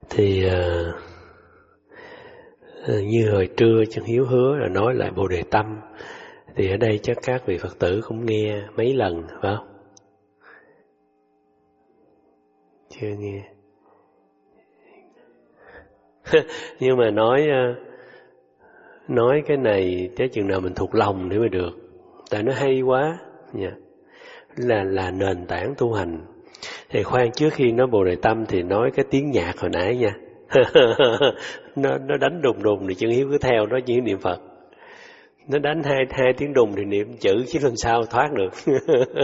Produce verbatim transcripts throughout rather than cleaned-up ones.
Thì uh, như hồi trưa Chân Hiếu hứa là nói lại Bồ Đề Tâm. Thì ở đây chắc các vị Phật tử cũng nghe mấy lần, phải không? Chưa nghe. Nhưng mà nói nói cái này tới chừng nào mình thuộc lòng để mới được. Tại nó hay quá nha. Là là nền tảng tu hành. Thì khoan, trước khi nói Bồ Đề Tâm thì nói cái tiếng nhạc hồi nãy nha. nó nó đánh đùng đùng thì Chân Hiếu cứ theo đó chỉ niệm Phật. Nó đánh hai hai tiếng đùng thì niệm chữ chứ làm sao thoát được.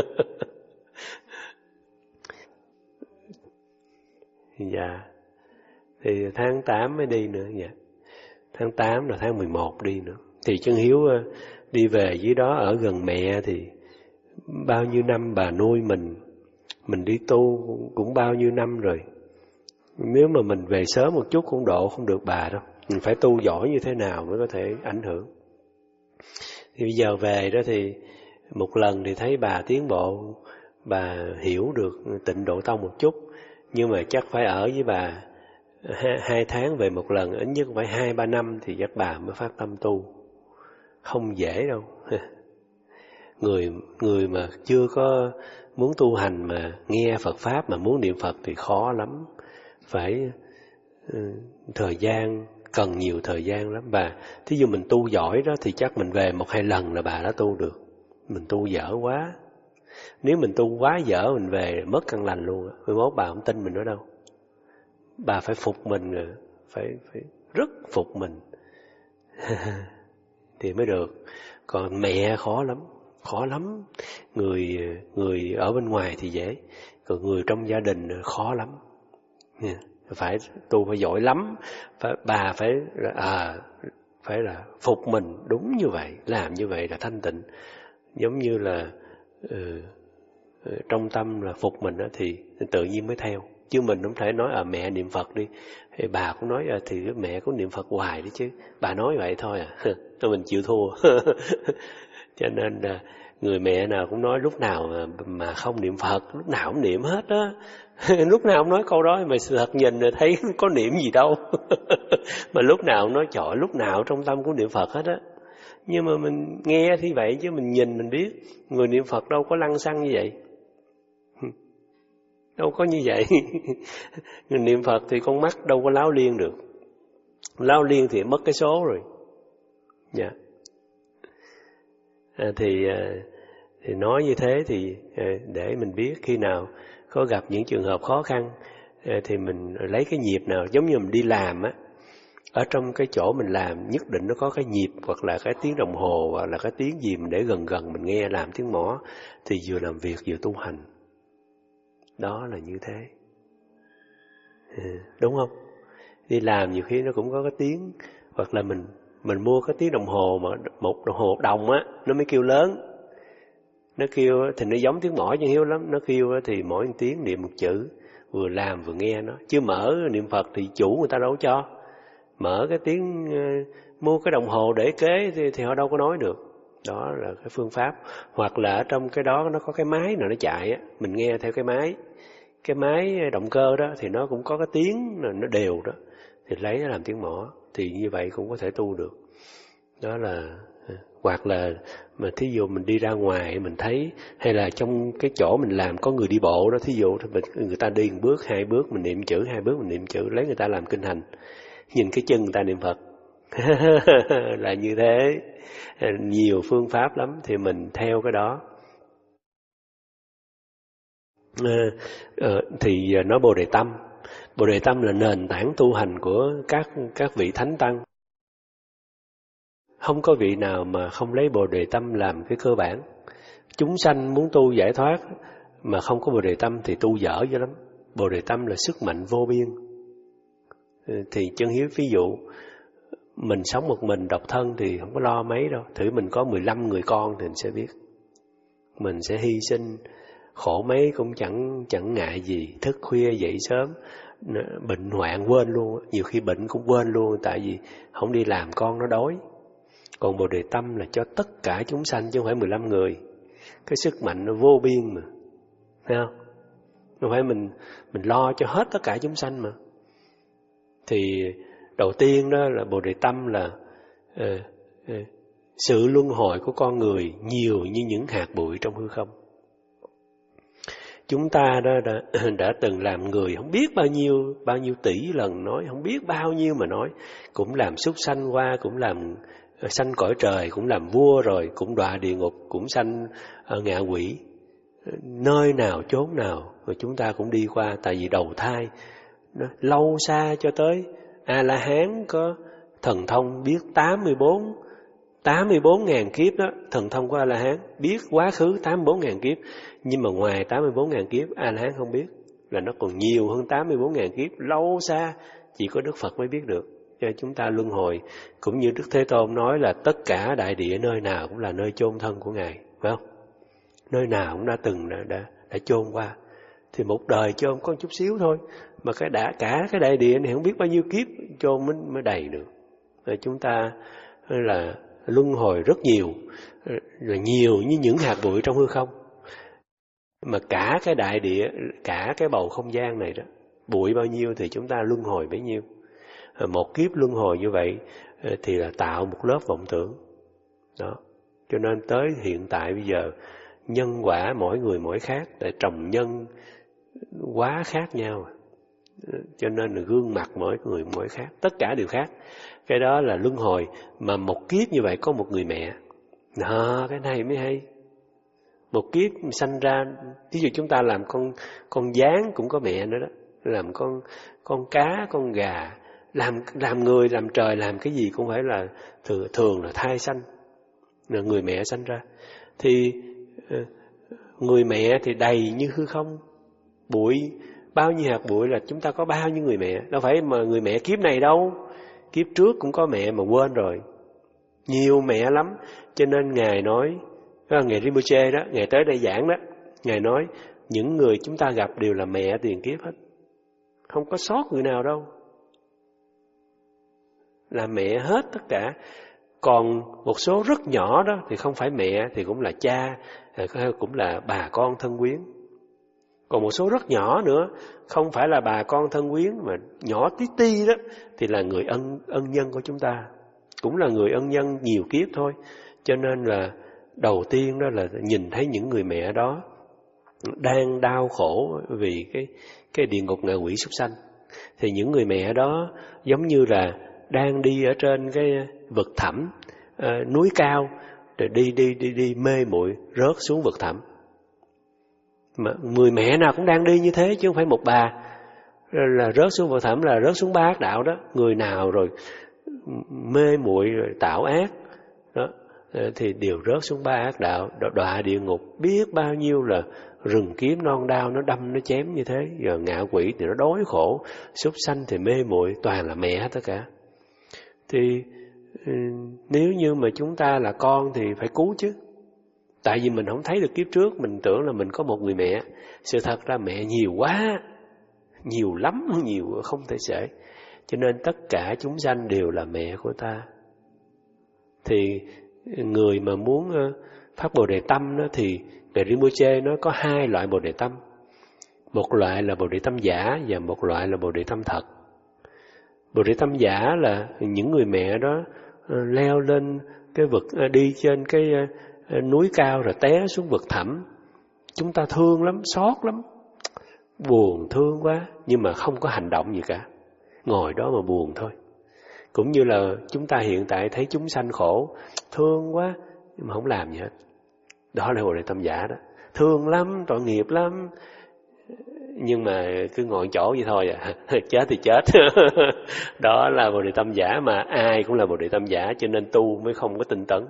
Dạ. Thì tháng tám mới đi nữa. Dạ. Tháng tám là tháng mười một đi nữa. Thì Chân Hiếu đi về dưới đó ở gần mẹ thì bao nhiêu năm bà nuôi mình. Mình đi tu cũng bao nhiêu năm rồi. Nếu mà mình về sớm một chút cũng độ không được bà đâu. Mình phải tu giỏi như thế nào mới có thể ảnh hưởng. Thì bây giờ về đó thì một lần thì thấy bà tiến bộ, bà hiểu được Tịnh Độ Tông một chút. Nhưng mà chắc phải ở với bà hai tháng về một lần, ít nhất phải hai ba năm thì chắc bà mới phát tâm tu. Không dễ đâu. Người người mà chưa có muốn tu hành mà nghe Phật Pháp mà muốn niệm Phật thì khó lắm. Phải uh, thời gian, cần nhiều thời gian lắm. Và thí dụ mình tu giỏi đó thì chắc mình về một hai lần là bà đã tu được. Mình tu dở quá. Nếu mình tu quá dở mình về mất căn lành luôn. Mai mốt bà không tin mình nữa đâu. Bà phải phục mình rồi. Phải, phải rất phục mình. Thì mới được. Còn mẹ khó lắm. Khó lắm. Người người ở bên ngoài thì dễ. Còn người trong gia đình khó lắm. Phải tu phải giỏi lắm. Phải, bà phải à, phải là phục mình đúng như vậy. Làm như vậy là thanh tịnh. Giống như là uh, trong tâm là phục mình đó, thì tự nhiên mới theo. Chứ mình không thể nói à mẹ niệm Phật đi. Thì bà cũng nói à, thì mẹ cũng niệm Phật hoài đi chứ. Bà nói vậy thôi à. Tôi mình chịu thua. Cho nên là người mẹ nào cũng nói lúc nào mà, mà không niệm Phật, lúc nào cũng niệm hết á. Lúc nào cũng nói câu đó mà sự thật nhìn rồi thấy có niệm gì đâu. Mà lúc nào cũng nói trời, lúc nào trong tâm cũng niệm Phật hết á. Nhưng mà mình nghe thì vậy chứ mình nhìn mình biết người niệm Phật đâu có lăng xăng như vậy. Đâu có như vậy. Người niệm Phật thì con mắt đâu có láo liên được. Láo liên thì mất cái số rồi. Dạ. À, thì thì nói như thế thì để mình biết khi nào có gặp những trường hợp khó khăn thì mình lấy cái nhịp nào, giống như mình đi làm á, ở trong cái chỗ mình làm nhất định nó có cái nhịp hoặc là cái tiếng đồng hồ hoặc là cái tiếng gì mình để gần gần mình nghe làm tiếng mõ thì vừa làm việc vừa tu hành. Đó là như thế. Đúng không? Đi làm nhiều khi nó cũng có cái tiếng, hoặc là mình mình mua cái tiếng đồng hồ mà một đồng hồ đồng á, nó mới kêu lớn. Nó kêu thì nó giống tiếng mõ Chân Hiếu lắm, nó kêu thì mỗi một tiếng niệm một chữ, vừa làm vừa nghe nó. Chứ mở niệm Phật thì chủ người ta đâu cho. Mở cái tiếng uh, mua cái đồng hồ để kế thì, thì họ đâu có nói được. Đó là cái phương pháp. Hoặc là ở trong cái đó nó có cái máy nào nó chạy á, mình nghe theo cái máy. Cái máy động cơ đó thì nó cũng có cái tiếng nó đều đó, thì lấy nó làm tiếng mõ. Thì như vậy cũng có thể tu được. Đó là, hoặc là mà thí dụ mình đi ra ngoài mình thấy, hay là trong cái chỗ mình làm có người đi bộ đó, thí dụ người ta đi một bước hai bước mình niệm chữ, hai bước mình niệm chữ, lấy người ta làm kinh hành, nhìn cái chân người ta niệm Phật. Là như thế. Nhiều phương pháp lắm thì mình theo cái đó. À, à, thì nói Bồ Đề Tâm. Bồ Đề Tâm là nền tảng tu hành của các các vị thánh tăng. Không có vị nào mà không lấy Bồ Đề Tâm làm cái cơ bản. Chúng sanh muốn tu giải thoát mà không có Bồ Đề Tâm thì tu dở dữ lắm. Bồ Đề Tâm là sức mạnh vô biên. Thì Chân Hiếu ví dụ, mình sống một mình độc thân thì không có lo mấy đâu. Thử mình có mười lăm người con thì mình sẽ biết. Mình sẽ hy sinh, khổ mấy cũng chẳng chẳng ngại gì. Thức khuya dậy sớm, bệnh hoạn quên luôn. Nhiều khi bệnh cũng quên luôn, tại vì không đi làm con nó đói. Còn Bồ Đề Tâm là cho tất cả chúng sanh chứ không phải mười lăm người. Cái sức mạnh nó vô biên mà. Thấy không? Không phải mình mình lo cho hết tất cả chúng sanh mà. Thì đầu tiên đó là Bồ Đề Tâm là uh, uh, sự luân hồi của con người nhiều như những hạt bụi trong hư không. Chúng ta đó đã, đã từng làm người không biết bao nhiêu bao nhiêu tỷ lần nói, không biết bao nhiêu mà nói, cũng làm súc sanh qua, cũng làm sanh cõi trời, cũng làm vua rồi, cũng đọa địa ngục, cũng sanh uh, ngạ quỷ. Nơi nào chốn nào rồi chúng ta cũng đi qua, tại vì đầu thai nó lâu xa cho tới A-la-hán có thần thông biết tám mươi bốn ngàn kiếp đó, thần thông của A-la-hán biết quá khứ tám mươi bốn ngàn kiếp, nhưng mà ngoài tám mươi bốn ngàn kiếp A-la-hán không biết, là nó còn nhiều hơn tám mươi bốn ngàn kiếp, lâu xa chỉ có Đức Phật mới biết được. Cho chúng ta luân hồi, cũng như Đức Thế Tôn nói là tất cả đại địa nơi nào cũng là nơi chôn thân của Ngài, phải không? Nơi nào cũng đã từng đã, đã, đã chôn qua. Thì một đời chôn có một chút xíu thôi, mà cái đã cả cái đại địa này không biết bao nhiêu kiếp chôn mới, mới đầy được. Rồi chúng ta là luân hồi rất nhiều, là nhiều như những hạt bụi trong hư không. Mà cả cái đại địa, cả cái bầu không gian này đó, bụi bao nhiêu thì chúng ta luân hồi bấy nhiêu. Một kiếp luân hồi như vậy thì là tạo một lớp vọng tưởng. Đó. Cho nên tới hiện tại bây giờ, nhân quả mỗi người mỗi khác, để trồng nhân quá khác nhau. Cho nên là gương mặt mỗi người mỗi khác, tất cả đều khác. Cái đó là luân hồi, mà một kiếp như vậy có một người mẹ. Đó, cái này mới hay. Một kiếp sanh ra, ví dụ chúng ta làm con con gián cũng có mẹ nữa đó, làm con con cá, con gà, làm làm người, làm trời, làm cái gì cũng phải là thường, thường là thai sanh, là người mẹ sanh ra. Thì người mẹ thì đầy như hư không, bụi bao nhiêu hạt bụi là chúng ta có bao nhiêu người mẹ, đâu phải mà người mẹ kiếp này đâu, kiếp trước cũng có mẹ mà quên rồi, nhiều mẹ lắm. Cho nên Ngài nói, Ngài Rinpoche đó, Ngài tới đây giảng đó, Ngài nói những người chúng ta gặp đều là mẹ tiền kiếp hết, không có sót người nào đâu, là mẹ hết tất cả. Còn một số rất nhỏ đó thì không phải mẹ thì cũng là cha, cũng là bà con thân quyến. Còn một số rất nhỏ nữa, không phải là bà con thân quyến mà nhỏ tí ti đó, thì là người ân ân nhân của chúng ta, cũng là người ân nhân nhiều kiếp thôi. Cho nên là đầu tiên đó là nhìn thấy những người mẹ đó đang đau khổ vì cái cái địa ngục ngạ quỷ súc sanh, thì những người mẹ đó giống như là đang đi ở trên cái vực thẳm, à, núi cao, rồi đi đi đi đi mê muội rớt xuống vực thẳm. Mà người mẹ nào cũng đang đi như thế chứ không phải một bà là rớt xuống vực thẳm, là rớt xuống ba ác đạo đó. Người nào rồi mê muội rồi tạo ác đó thì đều rớt xuống ba ác đạo, đọa địa ngục. Biết bao nhiêu là rừng kiếm non đao nó đâm nó chém như thế. Giờ ngạ quỷ thì nó đói khổ, súc sanh thì mê muội, toàn là mẹ hết tất cả. Thì nếu như mà chúng ta là con thì phải cứu chứ. Tại vì mình không thấy được kiếp trước, mình tưởng là mình có một người mẹ. Sự thật ra mẹ nhiều quá, nhiều lắm, nhiều không thể kể. Cho nên tất cả chúng sanh đều là mẹ của ta. Thì người mà muốn phát Bồ Đề Tâm đó, thì Ngài Rinpoche nói có hai loại Bồ Đề Tâm. Một loại là Bồ Đề Tâm giả và một loại là Bồ Đề Tâm thật. Bồ Đề Tâm giả là những người mẹ đó leo lên cái vực, đi trên cái núi cao rồi té xuống vực thẳm. Chúng ta thương lắm, xót lắm, buồn thương quá, nhưng mà không có hành động gì cả, ngồi đó mà buồn thôi. Cũng như là chúng ta hiện tại thấy chúng sanh khổ, thương quá nhưng mà không làm gì hết. Đó là Bồ Đề Tâm giả đó. Thương lắm, tội nghiệp lắm, nhưng mà cứ ngồi chỗ vậy thôi à. Chết thì chết. Đó là Bồ Đề Tâm giả, mà ai cũng là Bồ Đề Tâm giả, cho nên tu mới không có tinh tấn.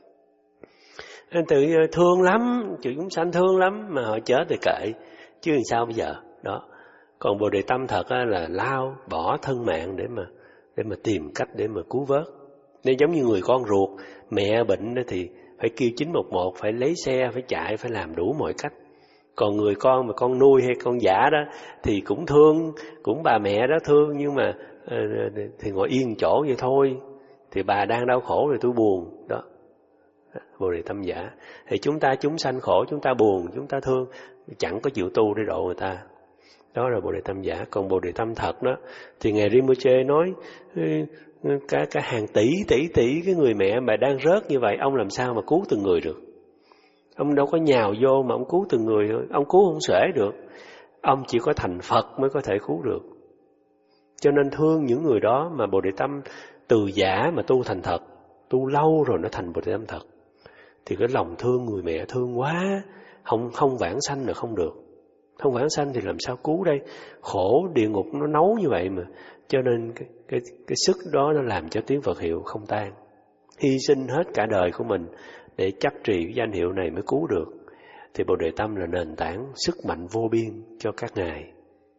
Nên tự thương lắm, chúng sanh thương lắm, mà họ chết thì kệ, chứ làm sao bây giờ. Đó. Còn Bồ Đề Tâm thật là lao, bỏ thân mạng để mà để mà tìm cách để mà cứu vớt. Nên giống như người con ruột, mẹ bệnh thì phải kêu chín một một, phải lấy xe, phải chạy, phải làm đủ mọi cách. Còn người con mà con nuôi hay con giả đó thì cũng thương, cũng bà mẹ đó thương, nhưng mà thì ngồi yên chỗ vậy thôi. Thì bà đang đau khổ rồi tôi buồn. Đó, Bồ Đề Tâm giả. Thì chúng ta chúng sanh khổ, chúng ta buồn, chúng ta thương, chẳng có chịu tu để độ người ta. Đó là Bồ Đề Tâm giả. Còn Bồ Đề Tâm thật đó thì Ngài Rinpoche nói cả, cả hàng tỷ tỷ tỷ cái người mẹ mà đang rớt như vậy, ông làm sao mà cứu từng người được? Ông đâu có nhào vô mà ông cứu từng người thôi. Ông cứu không xuể được. Ông chỉ có thành Phật mới có thể cứu được. Cho nên thương những người đó mà Bồ Đề Tâm từ giả mà tu thành thật, tu lâu rồi nó thành Bồ Đề Tâm thật. Thì cái lòng thương người mẹ thương quá, không không vãng sanh là không được. Không vãng sanh thì làm sao cứu đây? Khổ địa ngục nó nấu như vậy mà. Cho nên cái, cái, cái sức đó nó làm cho tiếng Phật hiệu không tan. Hy sinh hết cả đời của mình để chấp trì cái danh hiệu này mới cứu được. Thì Bồ Đề Tâm là nền tảng sức mạnh vô biên cho các ngài.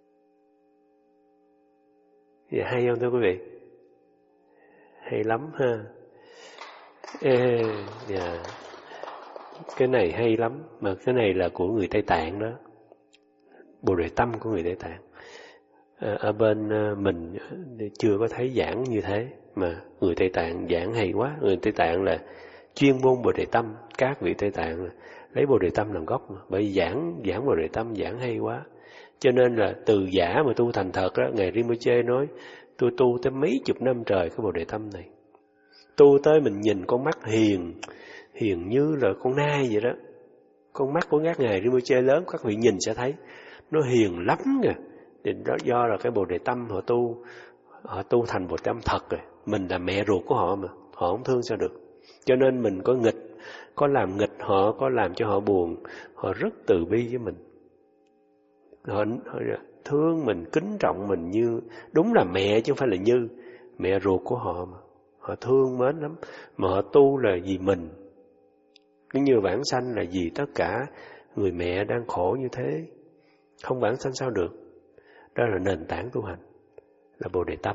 Vậy hay không thưa quý vị? Hay lắm ha. Ê, yeah. Cái này hay lắm. Mà cái này là của người Tây Tạng đó. Bồ Đề Tâm của người Tây Tạng. À, ở bên mình chưa có thấy giảng như thế. Mà người Tây Tạng giảng hay quá. Người Tây Tạng là chuyên môn Bồ Đề Tâm. Các vị Tây Tạng là lấy Bồ Đề Tâm làm gốc mà. Bởi vì giảng, giảng Bồ Đề Tâm giảng hay quá. Cho nên là từ giả mà tu thành thật đó, Ngài Rinpoche nói tôi tu tới mấy chục năm trời cái Bồ Đề Tâm này. Tu tới mình nhìn con mắt hiền, hiền như là con nai vậy đó. Con mắt của các Ngài Rinpoche lớn, các vị nhìn sẽ thấy nó hiền lắm kìa. Thì đó do là cái Bồ Đề Tâm họ tu, họ tu thành Bồ Đề Tâm thật rồi. Mình là mẹ ruột của họ mà, họ không thương sao được. Cho nên mình có nghịch, có làm nghịch họ, có làm cho họ buồn, họ rất từ bi với mình. Họ, họ thương mình, kính trọng mình như đúng là mẹ chứ không phải là như mẹ ruột của họ mà. Họ thương mến lắm. Mà họ tu là vì mình. Cứ như vãng sanh là vì tất cả người mẹ đang khổ như thế. Không vãng sanh sao được. Đó là nền tảng tu hành, là Bồ Đề Tâm.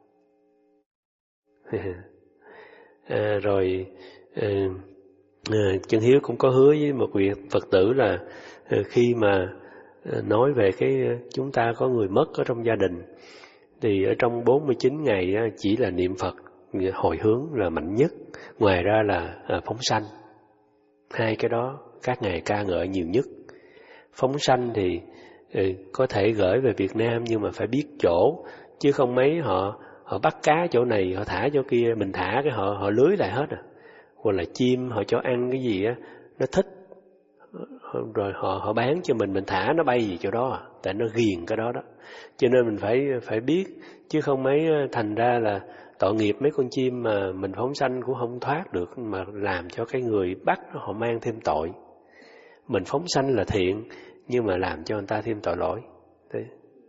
à, rồi à, à, Chân Hiếu cũng có hứa với một vị Phật tử là à, khi mà à, nói về cái chúng ta có người mất ở trong gia đình, thì ở trong bốn mươi chín ngày á, chỉ là niệm Phật hồi hướng là mạnh nhất. Ngoài ra là à, phóng sanh. Hai cái đó các ngài ca ngợi nhiều nhất. Phóng sanh thì ừ, có thể gửi về Việt Nam nhưng mà phải biết chỗ, chứ không mấy họ họ bắt cá chỗ này họ thả chỗ kia, mình thả cái họ họ lưới lại hết à. Hoặc là chim họ cho ăn cái gì á nó thích rồi họ họ bán cho mình, mình thả nó bay gì chỗ đó à, tại nó ghiền cái đó đó. Cho nên mình phải phải biết, chứ không mấy thành ra là tội nghiệp mấy con chim mà mình phóng sanh cũng không thoát được, mà làm cho cái người bắt họ mang thêm tội. Mình phóng sanh là thiện nhưng mà làm cho người ta thêm tội lỗi. Thế.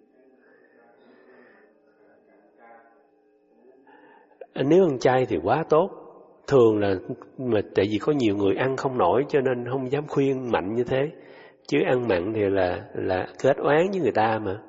Nếu ăn chay thì quá tốt. Thường là mà tại vì có nhiều người ăn không nổi cho nên không dám khuyên mạnh như thế. Chứ ăn mặn thì là là kết oán với người ta mà.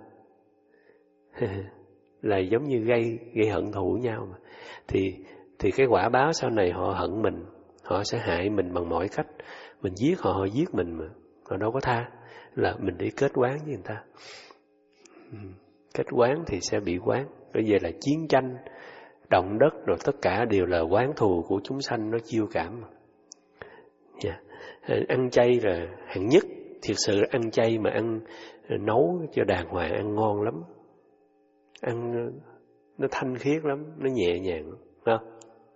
Là giống như gây gây hận thù với nhau mà. Thì thì cái quả báo sau này họ hận mình, họ sẽ hại mình bằng mọi cách. Mình giết họ, họ giết mình mà. Họ đâu có tha. Là mình đi kết oán với người ta. Kết oán thì sẽ bị oán. Bây giờ là chiến tranh, động đất rồi tất cả đều là oán thù của chúng sanh nó chiêu cảm. Yeah. Ăn chay là hạng nhất. Thiệt sự ăn chay mà ăn nấu cho đàng hoàng ăn ngon lắm. Ăn nó thanh khiết lắm, nó nhẹ nhàng, không?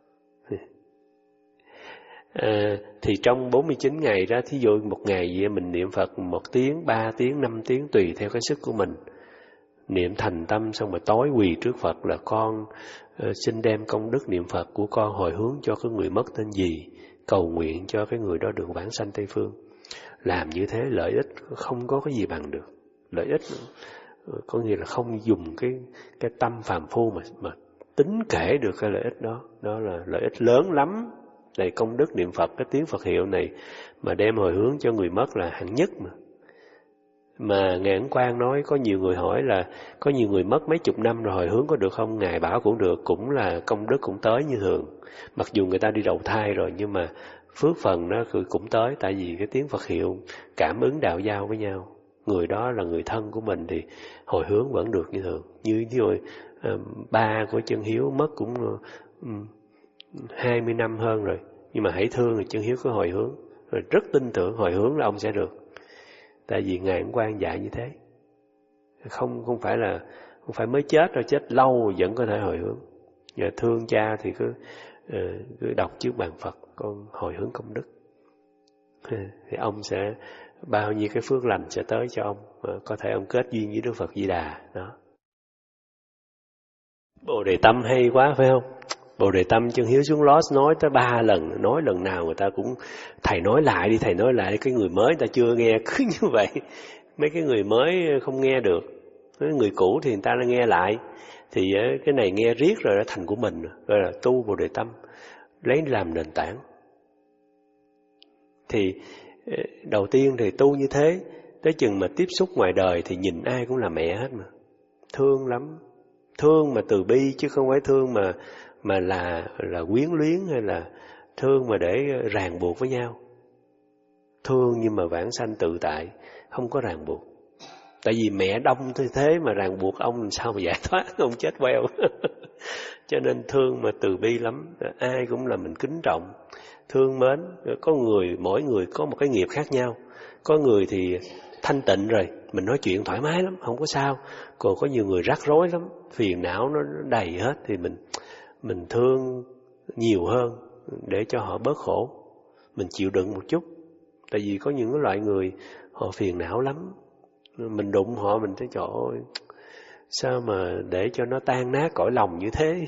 À, thì trong bốn mươi chín ngày đó, thí dụ một ngày vậy mình niệm Phật một tiếng, ba tiếng, năm tiếng tùy theo cái sức của mình. Niệm thành tâm xong rồi tối quỳ trước Phật là con uh, xin đem công đức niệm Phật của con hồi hướng cho cái người mất tên gì, cầu nguyện cho cái người đó được vãng sanh Tây Phương. Làm như thế lợi ích không có cái gì bằng được. Lợi ích có nghĩa là không dùng cái cái tâm phàm phu mà mà tính kể được cái lợi ích đó. Đó là lợi ích lớn lắm. Này công đức niệm Phật, cái tiếng Phật hiệu này mà đem hồi hướng cho người mất là hạng nhất mà. Mà Ngài Ấn Quang nói có nhiều người hỏi là có nhiều người mất mấy chục năm rồi hồi hướng có được không? Ngài bảo cũng được, cũng là công đức cũng tới như thường. Mặc dù người ta đi đầu thai rồi nhưng mà phước phần nó cũng tới, tại vì cái tiếng Phật hiệu cảm ứng đạo giao với nhau. Người đó là người thân của mình thì hồi hướng vẫn được như thường. Như rồi ba của Chân Hiếu mất cũng um, hai mươi năm hơn rồi, nhưng mà hãy thương thì Chân Hiếu có hồi hướng, rồi rất tin tưởng hồi hướng là ông sẽ được. Tại vì Ngài Ấn Quang dạy như thế. Không không phải là không phải mới chết rồi, chết lâu vẫn có thể hồi hướng. Và thương cha thì cứ cứ đọc trước bàn Phật, con hồi hướng công đức, thì ông sẽ bao nhiêu cái phước lành sẽ tới cho ông. Có thể ông kết duyên với Đức Phật Di Đà đó. Bồ Đề Tâm hay quá phải không? Bồ Đề Tâm Chân Hiếu xuống Lost nói tới ba lần, nói lần nào người ta cũng thầy nói lại đi, thầy nói lại, cái người mới người ta chưa nghe cứ như vậy. Mấy cái người mới không nghe được, mấy người cũ thì người ta nghe lại, thì cái này nghe riết rồi đã thành của mình rồi, rồi là tu Bồ Đề Tâm lấy làm nền tảng. Thì đầu tiên thì tu như thế, tới chừng mà tiếp xúc ngoài đời thì nhìn ai cũng là mẹ hết mà, thương lắm, thương mà từ bi chứ không phải thương mà mà là là quyến luyến hay là thương mà để ràng buộc với nhau. Thương nhưng mà vãng sanh tự tại, không có ràng buộc. Tại vì mẹ đông như thế mà ràng buộc ông làm sao mà giải thoát, ông chết queo. Cho nên thương mà từ bi lắm, ai cũng là mình kính trọng, thương mến. Có người, mỗi người có một cái nghiệp khác nhau. Có người thì thanh tịnh rồi, mình nói chuyện thoải mái lắm, không có sao. Còn có nhiều người rắc rối lắm, phiền não nó đầy hết, thì mình mình thương nhiều hơn để cho họ bớt khổ. Mình chịu đựng một chút. Tại vì có những loại người họ phiền não lắm, mình đụng họ mình thấy trời ơi, sao mà để cho nó tan nát cõi lòng như thế.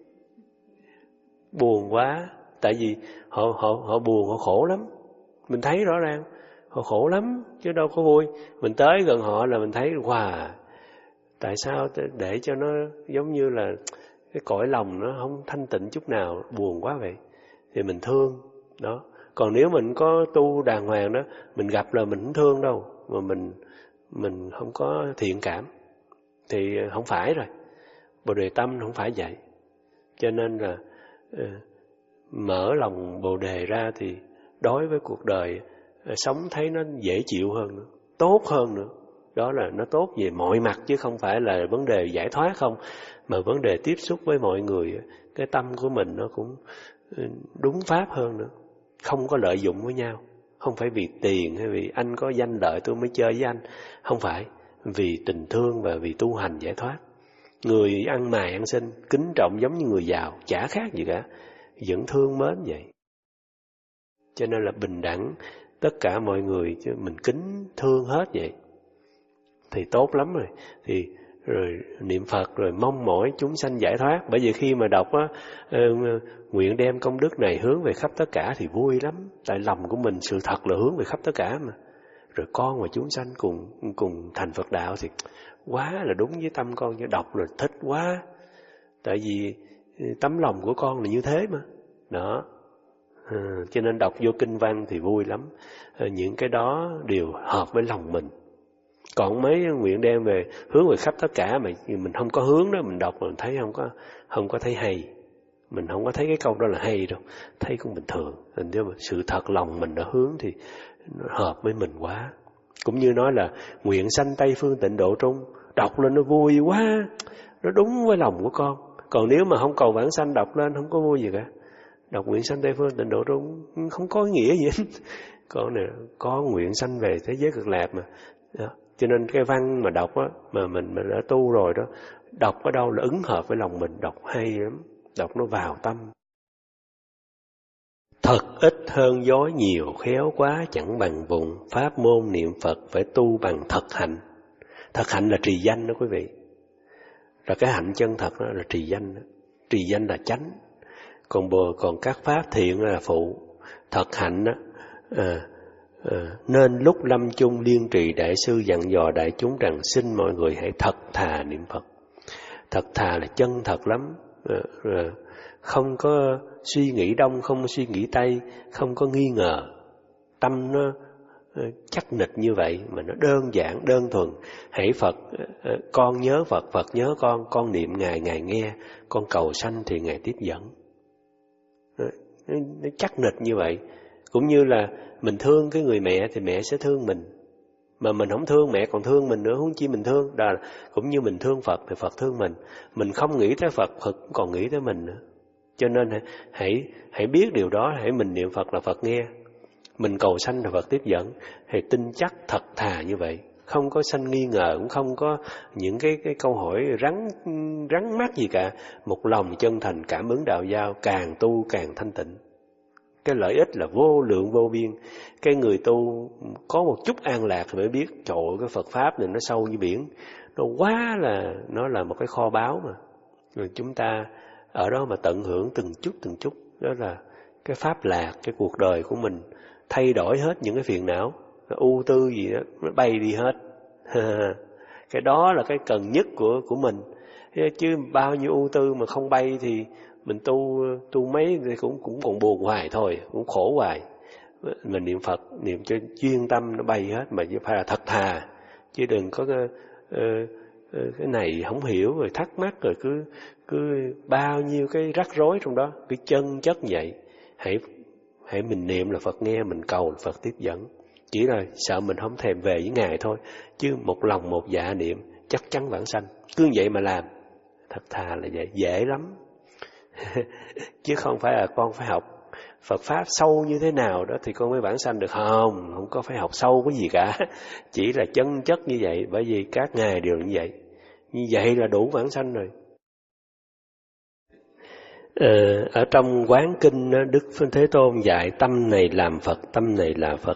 Buồn quá. Tại vì họ họ họ buồn, họ khổ lắm. Mình thấy rõ ràng họ khổ lắm chứ đâu có vui. Mình tới gần họ là mình thấy wow, tại sao để cho nó giống như là cái cõi lòng nó không thanh tịnh chút nào, buồn quá vậy. Thì mình thương đó. Còn nếu mình có tu đàng hoàng đó, mình gặp là mình không thương đâu, mà mình mình không có thiện cảm thì không phải rồi. Bồ Đề Tâm không phải vậy. Cho nên là uh, mở lòng Bồ Đề ra thì đối với cuộc đời uh, sống thấy nó dễ chịu hơn nữa, tốt hơn nữa. Đó là nó tốt về mọi mặt chứ không phải là vấn đề giải thoát không, mà vấn đề tiếp xúc với mọi người, cái tâm của mình nó cũng uh, đúng pháp hơn nữa. Không có lợi dụng với nhau. Không phải vì tiền hay vì anh có danh lợi tôi mới chơi với anh. Không phải. Vì tình thương và vì tu hành giải thoát. Người ăn mài ăn xin, kính trọng giống như người giàu, chả khác gì cả, vẫn thương mến vậy. Cho nên là bình đẳng, tất cả mọi người chứ mình kính thương hết vậy. Thì tốt lắm rồi. Thì rồi niệm Phật rồi mong mỏi chúng sanh giải thoát. Bởi vì khi mà đọc á, uh, nguyện đem công đức này hướng về khắp tất cả thì vui lắm. Tại lòng của mình sự thật là hướng về khắp tất cả mà. Rồi con và chúng sanh cùng cùng thành Phật đạo thì quá là đúng với tâm con, cho đọc rồi thích quá. Tại vì tấm lòng của con là như thế mà. Đó. À, cho nên đọc vô kinh văn thì vui lắm. À, những cái đó đều hợp với lòng mình. Còn mấy nguyện đem về hướng về khắp tất cả mà mình không có hướng đó, mình đọc mình thấy không có không có thấy hay. Mình không có thấy cái câu đó là hay đâu, thấy cũng bình thường. Nên nếu mà sự thật lòng mình đã hướng thì nó hợp với mình quá. Cũng như nói là nguyện sanh Tây Phương Tịnh Độ Trung, đọc lên nó vui quá, nó đúng với lòng của con. Còn nếu mà không cầu vãng sanh đọc lên không có vui gì cả. Đọc nguyện sanh Tây Phương Tịnh Độ Trung không có nghĩa gì hết. Còn này có nguyện sanh về thế giới Cực Lạc mà. Đó. Cho nên cái văn mà đọc á, mà mình, mình đã tu rồi đó, đọc ở đâu là ứng hợp với lòng mình, đọc hay lắm, đọc nó vào tâm. Thật ít hơn dối nhiều, khéo quá chẳng bằng vùng, pháp môn niệm Phật phải tu bằng thật hạnh. Thật hạnh là trì danh đó quý vị. Là cái hạnh chân thật đó là trì danh đó. Trì danh là chánh. Còn bồ, còn các pháp thiện là phụ. Thật hạnh đó, à, À, nên lúc lâm chung liên trì đại sư dặn dò đại chúng rằng xin mọi người hãy thật thà niệm Phật. Thật thà là chân thật lắm, à, à, không có suy nghĩ đông, không suy nghĩ tây, không có nghi ngờ. Tâm nó à, chắc nịch như vậy mà nó đơn giản, đơn thuần. Hãy Phật, à, con nhớ Phật, Phật nhớ con, con niệm Ngài, Ngài nghe, con cầu sanh thì Ngài tiếp dẫn. À, nó, nó chắc nịch như vậy. Cũng như là mình thương cái người mẹ thì mẹ sẽ thương mình. Mà mình không thương mẹ còn thương mình nữa, huống chi mình thương. Đó là, cũng như mình thương Phật thì Phật thương mình. Mình không nghĩ tới Phật, Phật cũng còn nghĩ tới mình nữa. Cho nên hãy hãy biết điều đó, hãy mình niệm Phật là Phật nghe. Mình cầu sanh là Phật tiếp dẫn. Hãy tin chắc thật thà như vậy. không có sanh nghi ngờ, cũng không có những cái cái câu hỏi rắn rắn mắc gì cả. Một lòng chân thành cảm ứng đạo giao, càng tu càng thanh tịnh. Cái lợi ích là vô lượng vô biên. Cái người tu có một chút an lạc thì mới biết, trời ơi, cái Phật Pháp này nó sâu như biển. Nó quá là, nó là một cái kho báu mà. Rồi chúng ta ở đó mà tận hưởng từng chút từng chút. Đó là cái pháp lạc, cái cuộc đời của mình thay đổi hết những cái phiền não. Cái ưu tư gì đó, nó bay đi hết. Cái đó là cái cần nhất của, của mình. Chứ bao nhiêu ưu tư mà không bay thì mình tu tu mấy thì cũng cũng còn buồn hoài thôi, cũng khổ hoài. Mình niệm Phật, niệm cho chuyên tâm nó bay hết, mà phải là thật thà, chứ đừng có cái, uh, uh, cái này không hiểu rồi thắc mắc rồi cứ cứ bao nhiêu cái rắc rối trong đó, cứ chân chất vậy. Hãy hãy mình niệm là Phật nghe, mình cầu là Phật tiếp dẫn. Chỉ là sợ mình không thèm về với Ngài thôi, chứ một lòng một dạ niệm chắc chắn vãng sanh. Cứ vậy mà làm, thật thà là vậy, dễ lắm. Chứ không phải là con phải học Phật Pháp sâu như thế nào đó thì con mới vãng sanh được. Không, không có phải học sâu cái gì cả. Chỉ là chân chất như vậy, bởi vì các ngài đều như vậy. Như vậy là đủ vãng sanh rồi. Ờ, ở trong Quán Kinh, Đức Thế Tôn dạy tâm này làm Phật, tâm này là Phật.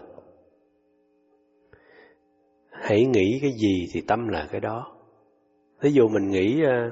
Hãy nghĩ cái gì thì tâm là cái đó. Ví dụ mình nghĩ uh,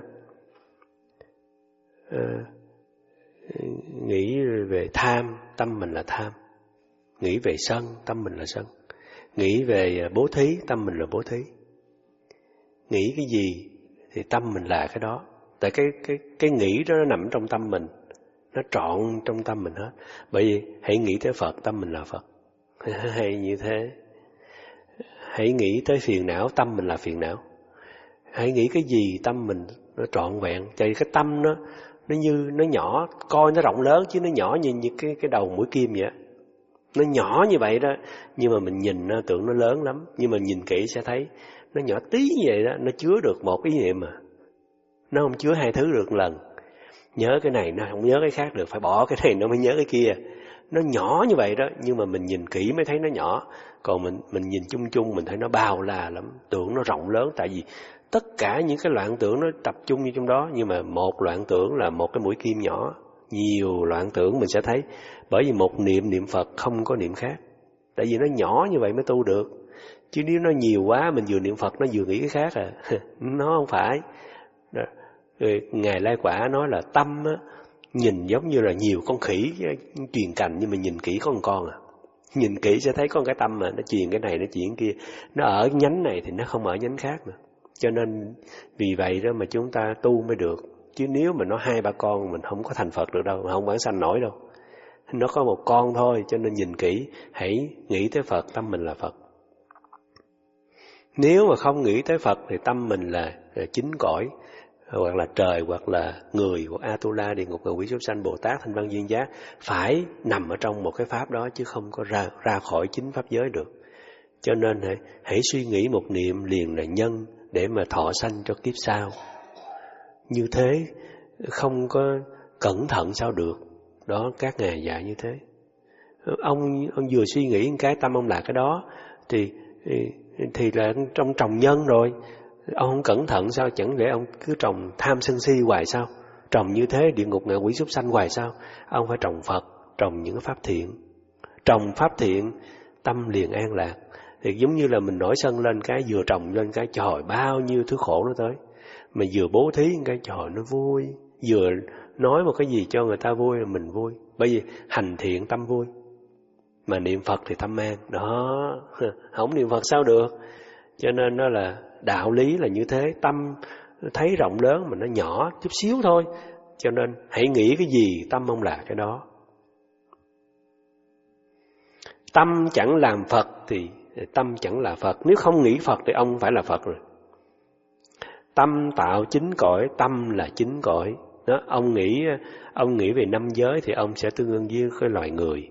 uh, nghĩ về tham, tâm mình là tham. Nghĩ về sân, tâm mình là sân. Nghĩ về bố thí, tâm mình là bố thí. Nghĩ cái gì thì tâm mình là cái đó. Tại cái cái cái nghĩ đó nó nằm trong tâm mình, nó trọn trong tâm mình hết. Bởi vì hãy nghĩ tới Phật, tâm mình là Phật. Hay như thế. Hãy nghĩ tới phiền não, tâm mình là phiền não. Hãy nghĩ cái gì tâm mình nó trọn vẹn. Tại cái tâm nó nó như nó nhỏ, coi nó rộng lớn chứ nó nhỏ như, như cái cái đầu mũi kim vậy. Nó nhỏ như vậy đó, nhưng mà mình nhìn nó tưởng nó lớn lắm, nhưng mà nhìn kỹ sẽ thấy nó nhỏ tí như vậy đó, nó chứa được một ý niệm mà. Nó không chứa hai thứ được một lần. Nhớ cái này nó không nhớ cái khác được, phải bỏ cái này nó mới nhớ cái kia. Nó nhỏ như vậy đó, nhưng mà mình nhìn kỹ mới thấy nó nhỏ. Còn mình mình nhìn chung chung mình thấy nó bao la lắm, tưởng nó rộng lớn. Tại vì tất cả những cái loạn tưởng nó tập trung như trong đó, nhưng mà một loạn tưởng là một cái mũi kim nhỏ. Nhiều loạn tưởng mình sẽ thấy. Bởi vì một niệm niệm Phật không có niệm khác. Tại vì nó nhỏ như vậy mới tu được. Chứ nếu nó nhiều quá, mình vừa niệm Phật nó vừa nghĩ cái khác à. Nó không phải. Đó. Ngài Lai Quả nói là tâm á, nhìn giống như là nhiều con khỉ truyền cành, nhưng mà nhìn kỹ có một con à. Nhìn kỹ sẽ thấy có một cái tâm mà nó truyền cái này, nó truyền cái kia. Nó ở nhánh này thì nó không ở nhánh khác nữa. Cho nên vì vậy đó mà chúng ta tu mới được. Chứ nếu mà nó hai ba con mình không có thành Phật được đâu, không vãng sanh nổi đâu. Nó có một con thôi, cho nên nhìn kỹ, hãy nghĩ tới Phật, tâm mình là Phật. Nếu mà không nghĩ tới Phật thì tâm mình là, là chính cõi, hoặc là trời, hoặc là người, hoặc Atula, địa ngục, ngạ quỷ, súc sanh, Bồ Tát, Thanh Văn, Duyên Giác, phải nằm ở trong một cái pháp đó chứ không có ra ra khỏi chính pháp giới được. Cho nên hãy, hãy suy nghĩ một niệm liền là nhân để mà thọ sanh cho kiếp sau. Như thế không có cẩn thận sao được. Đó, các ngài dạy như thế. Ông ông vừa suy nghĩ cái tâm ông là cái đó thì thì là trong trồng nhân rồi. Ông không cẩn thận sao? Chẳng lẽ ông cứ trồng tham sân si hoài sao? Trồng như thế địa ngục ngạ quỷ súc sanh hoài sao? Ông phải trồng Phật, trồng những pháp thiện. Trồng pháp thiện, tâm liền an lạc. Thì giống như là mình nổi sân lên cái, vừa trồng lên cái, trời bao nhiêu thứ khổ nó tới. Mà vừa bố thí cái, trời nó vui. Vừa nói một cái gì cho người ta vui là mình vui. Bởi vì hành thiện tâm vui. Mà niệm Phật thì tâm an. Đó, không niệm Phật sao được. Cho nên đó là đạo lý là như thế. Tâm thấy rộng lớn mà nó nhỏ chút xíu thôi. Cho nên hãy nghĩ cái gì tâm ông là cái đó. Tâm chẳng làm Phật thì tâm chẳng là Phật. Nếu không nghĩ Phật thì ông phải là Phật rồi. Tâm tạo chính cõi, tâm là chính cõi. Đó, ông nghĩ ông nghĩ về năm giới thì ông sẽ tương ứng với cái loài người.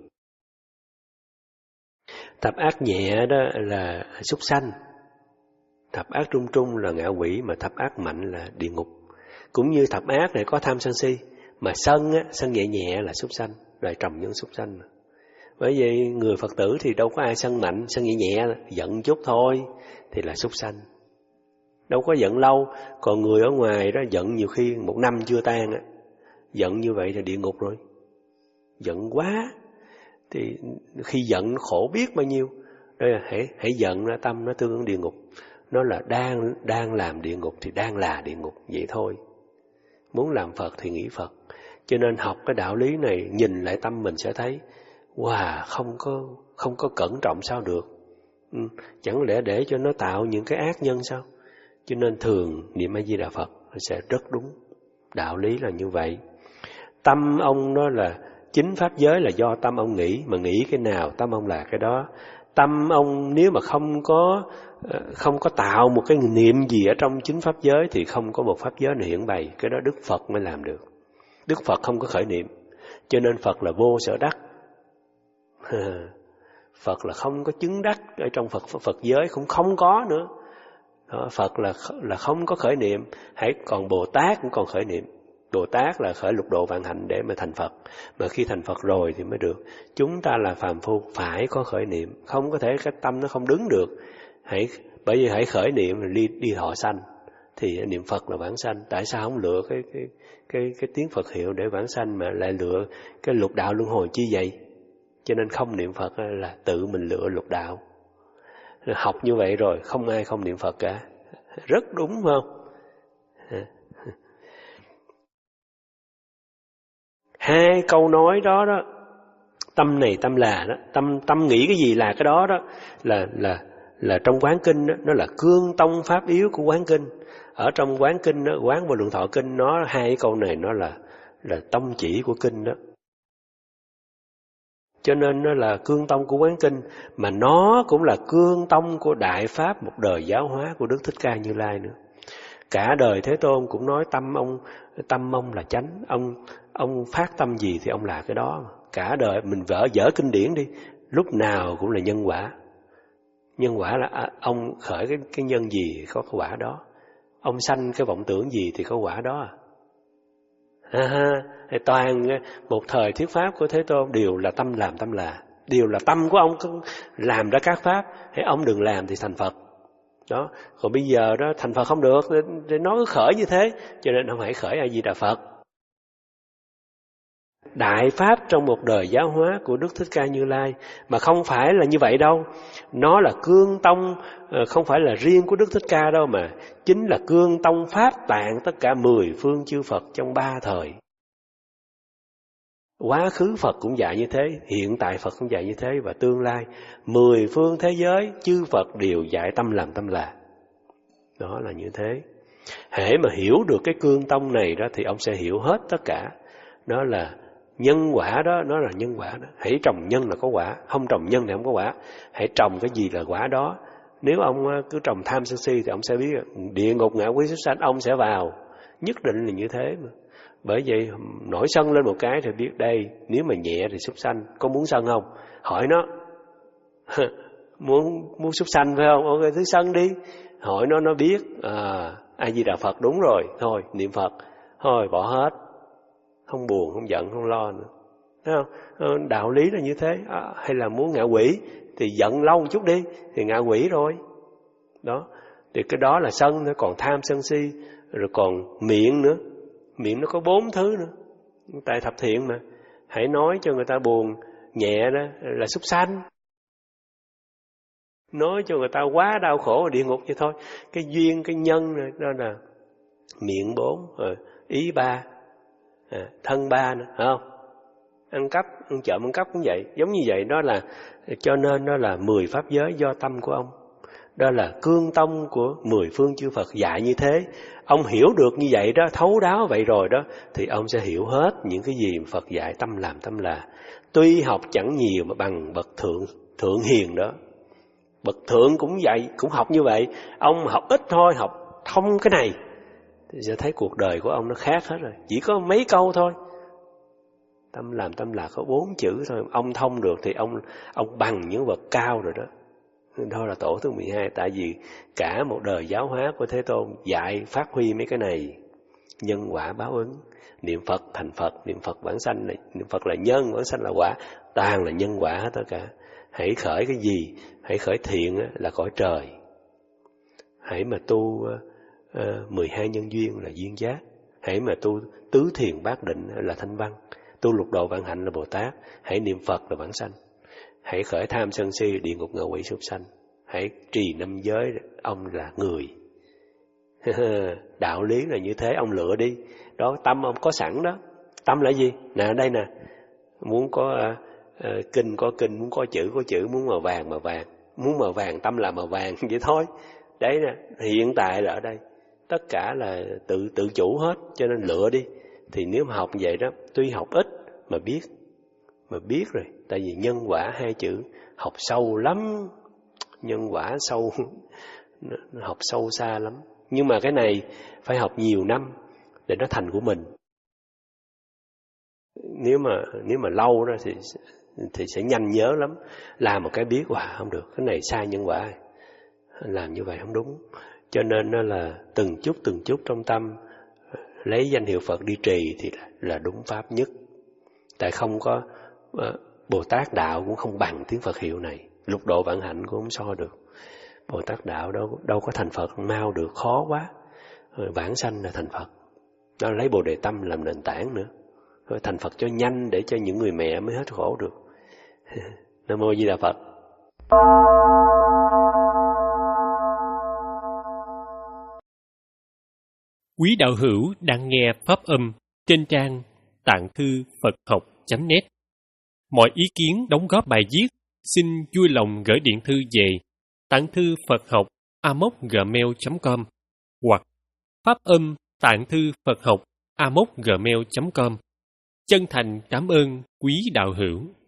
Thập ác nhẹ đó là súc sanh. Thập ác trung trung là ngạ quỷ, mà thập ác mạnh là địa ngục. Cũng như thập ác này có tham sân si, mà sân á, sân nhẹ nhẹ là súc sanh, lại trồng những súc sanh. Bởi vậy người Phật tử thì đâu có ai sân mạnh, sân nhẹ nhẹ, giận chút thôi thì là súc sanh. Đâu có giận lâu, còn người ở ngoài đó giận nhiều khi một năm chưa tan á. Giận như vậy là địa ngục rồi. Giận quá thì khi giận nó khổ biết bao nhiêu. Đây là hãy hãy giận ra tâm nó tương ứng địa ngục. Nó là đang đang làm địa ngục thì đang là địa ngục vậy thôi. Muốn làm Phật thì nghĩ Phật. Cho nên học cái đạo lý này, nhìn lại tâm mình sẽ thấy wow, không có không có cẩn trọng sao được. Ừ, chẳng lẽ để cho nó tạo những cái ác nhân sao? Cho nên thường niệm A Di Đà Phật sẽ rất đúng. Đạo lý là như vậy. Tâm ông đó là chính pháp giới là do tâm ông nghĩ, mà nghĩ cái nào tâm ông là cái đó. Tâm ông nếu mà không có không có tạo một cái niệm gì ở trong chính pháp giới thì không có một pháp giới nào hiển bày. Cái đó Đức Phật mới làm được. Đức Phật không có khởi niệm, cho nên Phật là vô sở đắc. Phật là không có chứng đắc ở trong Phật Phật giới, cũng không có nữa. Đó, Phật là là không có khởi niệm. Hãy còn Bồ Tát cũng còn khởi niệm. Bồ Tát là khởi lục độ vạn hạnh để mà thành Phật. Mà khi thành Phật rồi thì mới được. Chúng ta là phàm phu phải có khởi niệm, không có thể cái tâm nó không đứng được. Hãy bởi vì hãy khởi niệm là đi đi thọ sanh thì niệm Phật là vãng sanh. Tại sao không lựa cái cái cái cái tiếng Phật hiệu để vãng sanh mà lại lựa cái lục đạo luân hồi chi vậy? Cho nên không niệm Phật là tự mình lựa lục đạo. Học như vậy rồi không ai không niệm Phật cả. Rất đúng không? Hai câu nói đó đó, tâm này tâm là đó, tâm tâm nghĩ cái gì là cái đó đó, là là là trong Quán Kinh đó, nó là cương tông pháp yếu của Quán Kinh. Ở trong Quán Kinh đó, Quán Vô Lượng Thọ Kinh, nó hai cái câu này nó là là tông chỉ của kinh đó. Cho nên nó là cương tông của Quán Kinh, mà nó cũng là cương tông của Đại Pháp một đời giáo hóa của Đức Thích Ca Như Lai nữa. Cả đời Thế Tôn cũng nói tâm ông tâm ông là chánh, ông ông phát tâm gì thì ông là cái đó. Cả đời mình vỡ dở kinh điển đi, lúc nào cũng là nhân quả. Nhân quả là à, ông khởi cái cái nhân gì có cái quả đó. Ông sanh cái vọng tưởng gì thì có quả đó. Ha ha, toàn một thời thuyết pháp của Thế Tôn đều là tâm làm tâm là, đều là tâm của ông làm ra các pháp, hay ông đừng làm thì thành Phật. Đó, còn bây giờ đó thành Phật không được, để nó cứ khởi như thế, cho nên ông hãy khởi A Di Đà Phật. Đại Pháp trong một đời giáo hóa của Đức Thích Ca Như Lai, mà không phải là như vậy đâu. Nó là cương tông, không phải là riêng của Đức Thích Ca đâu, mà chính là cương tông Pháp tạng tất cả mười phương chư Phật trong ba thời. Quá khứ Phật cũng dạy như thế, hiện tại Phật cũng dạy như thế, và tương lai mười phương thế giới chư Phật đều dạy tâm làm tâm là. Đó là như thế. Hễ mà hiểu được cái cương tông này đó thì ông sẽ hiểu hết tất cả. Đó là nhân quả đó, nó là nhân quả đó. Hãy trồng nhân là có quả, không trồng nhân thì không có quả. Hãy trồng cái gì là quả đó. Nếu ông cứ trồng tham sân si thì ông sẽ biết địa ngục ngạ quỷ súc sanh ông sẽ vào. Nhất định là như thế mà. Bởi vậy nổi sân lên một cái thì biết đây, nếu mà nhẹ thì súc sanh, có muốn sân không? Hỏi nó. muốn muốn súc sanh phải không? Ok, thứ sân đi. Hỏi nó, nó biết. À, A Di Đà Phật đúng rồi. Thôi, niệm Phật. Thôi, bỏ hết. Không buồn, không giận, không lo nữa. Thấy không? Đạo lý là như thế. À, hay là muốn ngạ quỷ thì giận lâu một chút đi, thì ngạ quỷ rồi. Đó. Thì cái đó là sân nữa, còn tham sân si, rồi còn miệng nữa. Miệng nó có bốn thứ nữa. Tại thập thiện mà. Hãy nói cho người ta buồn nhẹ đó là súc sanh. Nói cho người ta quá đau khổ ở địa ngục vậy thôi. Cái duyên, cái nhân này, đó là miệng bốn, rồi ý ba, à, thân ba nữa, phải không? Ăn cắp, ăn trộm ăn cắp cũng vậy. Giống như vậy, đó là, cho nên đó là mười pháp giới do tâm của ông. Đó là cương tông của mười phương chư Phật dạy như thế. Ông hiểu được như vậy đó, thấu đáo vậy rồi đó, thì ông sẽ hiểu hết những cái gì Phật dạy tâm làm tâm là. Tuy học chẳng nhiều mà bằng bậc thượng thượng hiền đó. Bậc thượng cũng vậy, cũng học như vậy. Ông học ít thôi, học thông cái này thì sẽ thấy cuộc đời của ông nó khác hết rồi. Chỉ có mấy câu thôi. Tâm làm tâm là có bốn chữ thôi. Ông thông được thì ông ông bằng những bậc cao rồi đó. Đó là tổ thứ mười hai. Tại vì cả một đời giáo hóa của Thế Tôn dạy phát huy mấy cái này. Nhân quả báo ứng. Niệm Phật thành Phật, niệm Phật vãng sanh này, niệm Phật là nhân, vãng sanh là quả, toàn là nhân quả hết tất cả. Hãy khởi cái gì, hãy khởi thiện là cõi trời. Hãy mà tu uh, mười hai nhân duyên là duyên giác. Hãy mà tu tứ thiền bát định là thanh văn. Tu lục độ vạn hạnh là Bồ Tát. Hãy niệm Phật là vãng sanh. Hãy khởi tham sân si, địa ngục ngạ quỷ súc sanh. Hãy trì năm giới, ông là người. Đạo lý là như thế, ông lựa đi. Đó, tâm ông có sẵn đó. Tâm là gì? Nè, đây nè. Muốn có uh, uh, kinh có kinh, muốn có chữ có chữ, muốn màu vàng màu vàng. Muốn màu vàng, tâm là màu vàng, vậy thôi. Đấy nè, hiện tại là ở đây. Tất cả là tự tự chủ hết, cho nên lựa đi. Thì nếu mà học vậy đó, tuy học ít mà biết. Mà biết rồi, tại vì nhân quả hai chữ học sâu lắm. Nhân quả sâu, học sâu xa lắm. Nhưng mà cái này phải học nhiều năm để nó thành của mình. Nếu mà nếu mà lâu đó thì thì sẽ nhanh nhớ lắm. Làm một cái biết, wow, không được, cái này sai nhân quả. Làm như vậy không đúng. Cho nên nó là từng chút từng chút trong tâm lấy danh hiệu Phật đi trì thì là, là đúng pháp nhất. Tại không có uh, Bồ Tát đạo cũng không bằng tiếng Phật hiệu này. Lục độ vạn hạnh cũng không so được. Bồ Tát đạo đâu đâu có thành Phật mau được, khó quá. Rồi vãng sanh là thành Phật. Nó lấy Bồ Đề tâm làm nền tảng nữa. Rồi thành Phật cho nhanh để cho những người mẹ mới hết khổ được. Nam mô Di Đà Phật. Quý đạo hữu đang nghe pháp âm trên trang tạng thư Phật học chấm net. Mọi ý kiến đóng góp bài viết xin vui lòng gửi điện thư về tạng thư Phật học a m o gmail chấm com hoặc pháp âm tạng thư Phật học a m o gmail chấm com. Chân thành cảm ơn quý đạo hữu.